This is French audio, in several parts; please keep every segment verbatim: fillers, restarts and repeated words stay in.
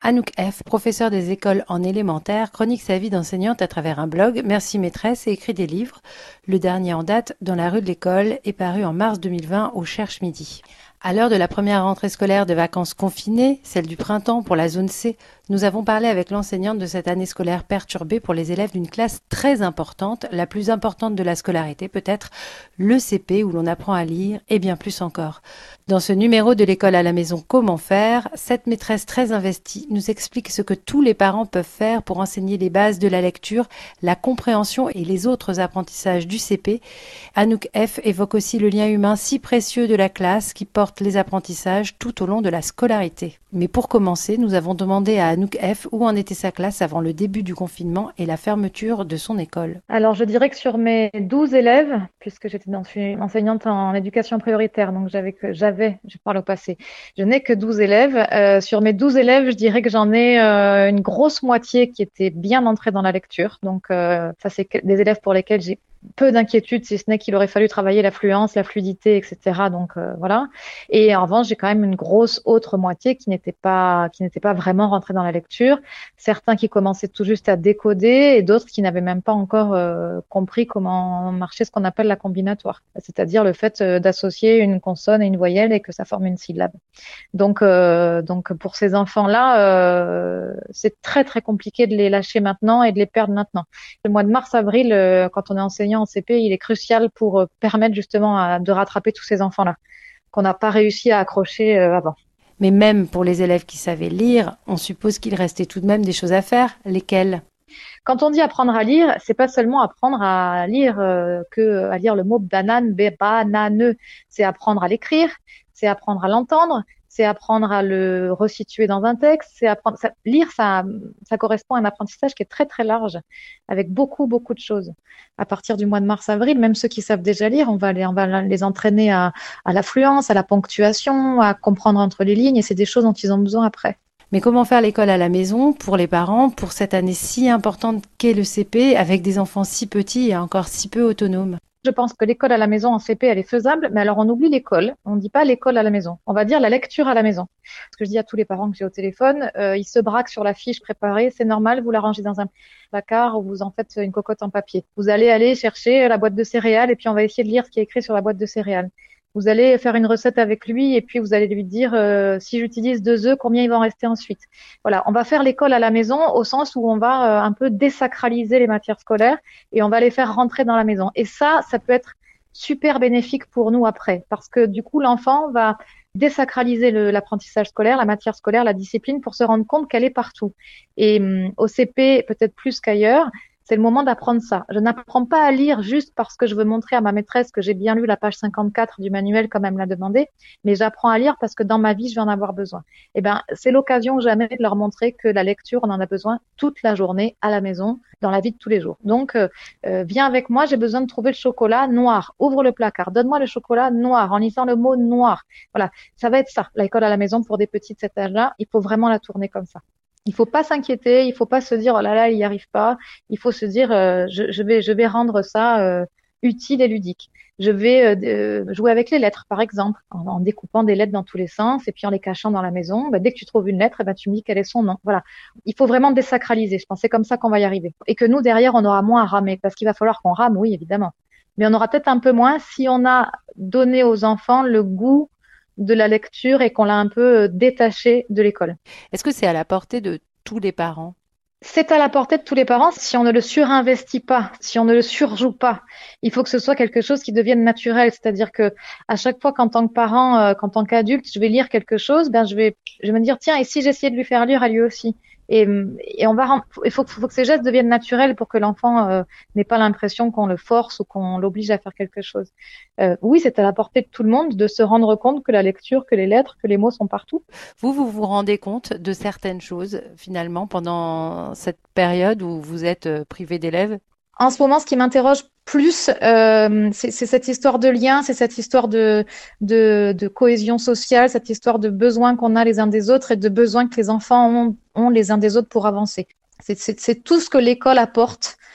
Anouk F., professeure des écoles en élémentaire, chronique sa vie d'enseignante à travers un blog, Merci maîtresse, et écrit des livres. Le dernier en date, Dans la rue de l'école, est paru en mars deux mille vingt au Cherche Midi. À l'heure de la première rentrée scolaire de vacances confinées, celle du printemps pour la zone C, nous avons parlé avec l'enseignante de cette année scolaire perturbée pour les élèves d'une classe très importante, la plus importante de la scolarité peut-être, le C P où l'on apprend à lire et bien plus encore. Dans ce numéro de l'école à la maison Comment faire, cette maîtresse très investie nous explique ce que tous les parents peuvent faire pour enseigner les bases de la lecture, la compréhension et les autres apprentissages du C P. Anouk F. évoque aussi le lien humain si précieux de la classe qui porte les apprentissages tout au long de la scolarité. Mais pour commencer, nous avons demandé à Anouk F. où en était sa classe avant le début du confinement et la fermeture de son école. Alors, je dirais que sur mes douze élèves, puisque j'étais dans une enseignante en éducation prioritaire, donc j'avais que j'avais, je parle au passé, je n'ai que douze élèves. Euh, sur mes douze élèves, je dirais que j'en ai euh, une grosse moitié qui était bien entrée dans la lecture. Donc, euh, ça, c'est que- des élèves pour lesquels j'ai peu d'inquiétude, si ce n'est qu'il aurait fallu travailler la fluence, la fluidité, et cetera. Donc euh, voilà. Et en revanche, j'ai quand même une grosse autre moitié qui n'était pas qui n'était pas vraiment rentrée dans la lecture. Certains qui commençaient tout juste à décoder et d'autres qui n'avaient même pas encore euh, compris comment marchait ce qu'on appelle la combinatoire, c'est-à-dire le fait euh, d'associer une consonne et une voyelle et que ça forme une syllabe. Donc, euh, donc pour ces enfants-là, euh, c'est très très compliqué de les lâcher maintenant et de les perdre maintenant. Le mois de mars-avril, euh, quand on est enseignant en C P, il est crucial pour euh, permettre justement à- de rattraper tous ces enfants-là qu'on n'a pas réussi à accrocher euh, avant. Mais même pour les élèves qui savaient lire, on suppose qu'il restait tout de même des choses à faire. Lesquelles? Quand on dit apprendre à lire, c'est pas seulement apprendre à lire euh, que à lire le mot banane, bé- banane, c'est apprendre à l'écrire, c'est apprendre à l'entendre, c'est apprendre à le resituer dans un texte, c'est apprendre ça, lire ça ça correspond à un apprentissage qui est très très large avec beaucoup beaucoup de choses. À partir du mois de mars-avril, même ceux qui savent déjà lire, on va les on va les entraîner à à l'affluence, à la ponctuation, à comprendre entre les lignes et c'est des choses dont ils ont besoin après. Mais comment faire l'école à la maison pour les parents pour cette année si importante qu'est le C P avec des enfants si petits et encore si peu autonomes? Je pense que l'école à la maison en C P, elle est faisable, mais alors on oublie l'école. On ne dit pas l'école à la maison. On va dire la lecture à la maison. Ce que je dis à tous les parents que j'ai au téléphone, euh, ils se braquent sur la fiche préparée. C'est normal, vous la rangez dans un placard ou vous en faites une cocotte en papier. Vous allez aller chercher la boîte de céréales et puis on va essayer de lire ce qui est écrit sur la boîte de céréales. Vous allez faire une recette avec lui et puis vous allez lui dire euh, si j'utilise deux œufs, combien il va en rester ensuite. Voilà, on va faire l'école à la maison au sens où on va euh, un peu désacraliser les matières scolaires et on va les faire rentrer dans la maison. Et ça, ça peut être super bénéfique pour nous après, parce que du coup, l'enfant va désacraliser le- l'apprentissage scolaire, la matière scolaire, la discipline, pour se rendre compte qu'elle est partout. Et hum, au C P, peut-être plus qu'ailleurs, c'est le moment d'apprendre ça. Je n'apprends pas à lire juste parce que je veux montrer à ma maîtresse que j'ai bien lu la page cinquante-quatre du manuel comme elle me l'a demandé, mais j'apprends à lire parce que dans ma vie, je vais en avoir besoin. Eh ben, c'est l'occasion jamais de leur montrer que la lecture, on en a besoin toute la journée à la maison, dans la vie de tous les jours. Donc, euh, euh, viens avec moi, j'ai besoin de trouver le chocolat noir. Ouvre le placard, donne-moi le chocolat noir en lisant le mot noir. Voilà, ça va être ça, l'école à la maison pour des petits de cet âge-là. Il faut vraiment la tourner comme ça. Il faut pas s'inquiéter, il faut pas se dire oh là là, il y arrive pas. Il faut se dire euh, je, je vais je vais rendre ça euh, utile et ludique. Je vais euh, euh, jouer avec les lettres, par exemple, en, en découpant des lettres dans tous les sens et puis en les cachant dans la maison. Bah, dès que tu trouves une lettre, eh ben, tu me dis quel est son nom. Voilà. Il faut vraiment désacraliser. Je pense que c'est comme ça qu'on va y arriver. Et que nous, derrière, on aura moins à ramer. Parce qu'il va falloir qu'on rame, oui, évidemment. Mais on aura peut-être un peu moins si on a donné aux enfants le goût de la lecture et qu'on l'a un peu euh, détaché de l'école. Est-ce que c'est à la portée de tous les parents? C'est à la portée de tous les parents si on ne le surinvestit pas, si on ne le surjoue pas. Il faut que ce soit quelque chose qui devienne naturel, c'est-à-dire que à chaque fois qu'en tant que parent, euh, qu'en tant qu'adulte, je vais lire quelque chose, ben je vais, je vais me dire tiens, et si j'essayais de lui faire lire à lui aussi. Et, et on va, rem- il faut, faut que ces gestes deviennent naturels pour que l'enfant euh, n'ait pas l'impression qu'on le force ou qu'on l'oblige à faire quelque chose. Euh, oui, c'est à la portée de tout le monde de se rendre compte que la lecture, que les lettres, que les mots sont partout. Vous, vous vous rendez compte de certaines choses finalement pendant cette période où vous êtes euh, privé d'élèves? En ce moment, ce qui m'interroge plus, euh, c'est c'est cette histoire de lien, c'est cette histoire de, de, de cohésion sociale, cette histoire de besoins qu'on a les uns des autres et de besoins que les enfants ont, ont les uns des autres pour avancer. C'est c'est- c'est tout ce que l'école apporte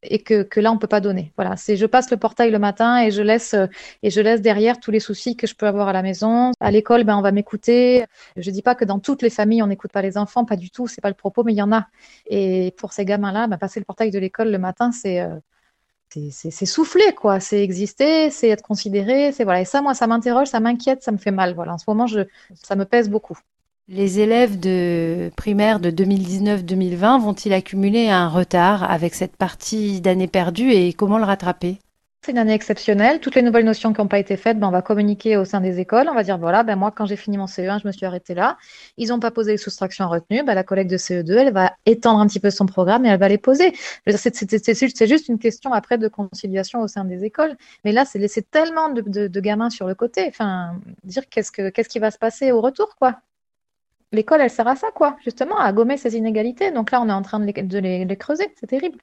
et que, que là, on peut pas donner. Voilà, c'est je passe le portail le matin et je laisse, euh, et je laisse derrière tous les soucis que je peux avoir à la maison. À l'école, ben, on va m'écouter. Je dis pas que dans toutes les familles, on n'écoute pas les enfants, pas du tout, c'est pas le propos, mais il y en a. Et pour ces gamins-là, ben, passer le portail de l'école le matin, c'est, euh, c'est, c'est, c'est souffler, quoi. C'est exister, c'est être considéré, c'est voilà. Et ça, moi, ça m'interroge, ça m'inquiète, ça me fait mal. Voilà, en ce moment, je, ça me pèse beaucoup. Les élèves de primaire de deux mille dix-neuf deux mille vingt vont-ils accumuler un retard avec cette partie d'année perdue et comment le rattraper? C'est une année exceptionnelle. Toutes les nouvelles notions qui n'ont pas été faites, ben, on va communiquer au sein des écoles. On va dire, voilà, ben, moi, quand j'ai fini mon C E un, je me suis arrêtée là. Ils n'ont pas posé les soustractions retenues. Ben, la collègue de C E deux, elle va étendre un petit peu son programme et elle va les poser. Je veux dire, C'est c'est- c'est- c'est juste c'est juste une question après de conciliation au sein des écoles. Mais là, c'est laisser tellement de, de- de gamins sur le côté. Enfin, dire qu'est-ce que, qu'est-ce qui va se passer au retour, quoi. L'école, elle sert à ça, quoi, justement, à gommer ces inégalités. Donc là, on est en train de les, de les les creuser. C'est terrible.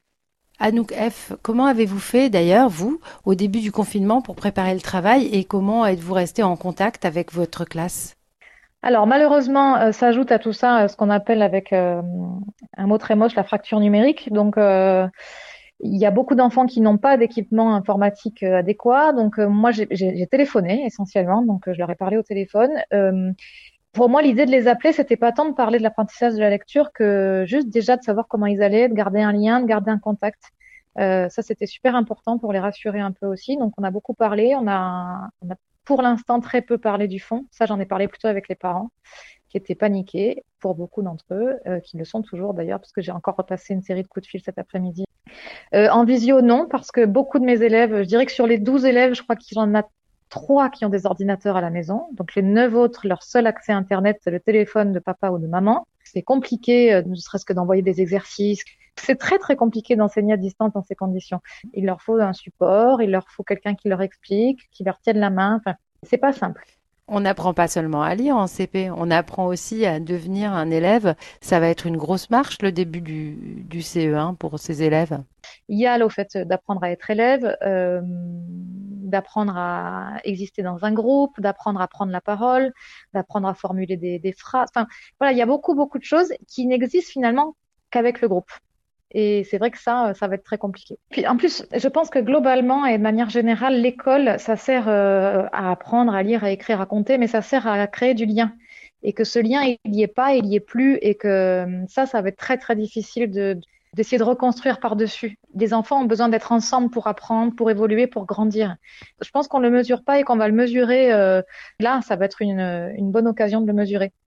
Anouk F, comment avez-vous fait d'ailleurs, vous, au début du confinement pour préparer le travail et comment êtes-vous resté en contact avec votre classe? Alors malheureusement, euh, s'ajoute à tout ça euh, ce qu'on appelle avec euh, un mot très moche la fracture numérique. Donc euh, il y a beaucoup d'enfants qui n'ont pas d'équipement informatique euh, adéquat. Donc euh, moi j'ai j'ai- j'ai téléphoné essentiellement, donc euh, je leur ai parlé au téléphone. Euh, pour moi, l'idée de les appeler, c'était pas tant de parler de l'apprentissage de la lecture que juste déjà de savoir comment ils allaient, de garder un lien, de garder un contact. Euh, ça, c'était super important pour les rassurer un peu aussi. Donc, on a beaucoup parlé. On a, on a pour l'instant très peu parlé du fond. Ça, j'en ai parlé plutôt avec les parents qui étaient paniqués pour beaucoup d'entre eux, euh, qui le sont toujours d'ailleurs, parce que j'ai encore repassé une série de coups de fil cet après-midi. Euh, en visio, non, parce que beaucoup de mes élèves, je dirais que sur les douze élèves, je crois qu'il y en a trois qui ont des ordinateurs à la maison. Donc les neuf autres, leur seul accès à Internet, c'est le téléphone de papa ou de maman. C'est compliqué, euh, ne serait-ce que d'envoyer des exercices. C'est très très compliqué d'enseigner à distance dans ces conditions. Il leur faut un support, il leur faut quelqu'un qui leur explique, qui leur tienne la main. Enfin, c'est pas simple. On n'apprend pas seulement à lire en C P, on apprend aussi à devenir un élève. Ça va être une grosse marche le début du, du C E un pour ces élèves. Il y a le fait d'apprendre à être élève, euh, d'apprendre à exister dans un groupe, d'apprendre à prendre la parole, d'apprendre à formuler des, des phrases. Enfin, voilà, il y a beaucoup, beaucoup de choses qui n'existent finalement qu'avec le groupe. Et c'est vrai que ça, ça va être très compliqué. Puis en plus, je pense que globalement et de manière générale, l'école, ça sert euh, à apprendre, à lire, à écrire, à compter, mais ça sert à créer du lien. Et que ce lien, il n'y est pas, il n'y est plus, et que euh, ça, ça va être très, très difficile de, d'essayer de reconstruire par-dessus. Les enfants ont besoin d'être ensemble pour apprendre, pour évoluer, pour grandir. Je pense qu'on ne le mesure pas et qu'on va le mesurer. Euh, là, ça va être une, une bonne occasion de le mesurer.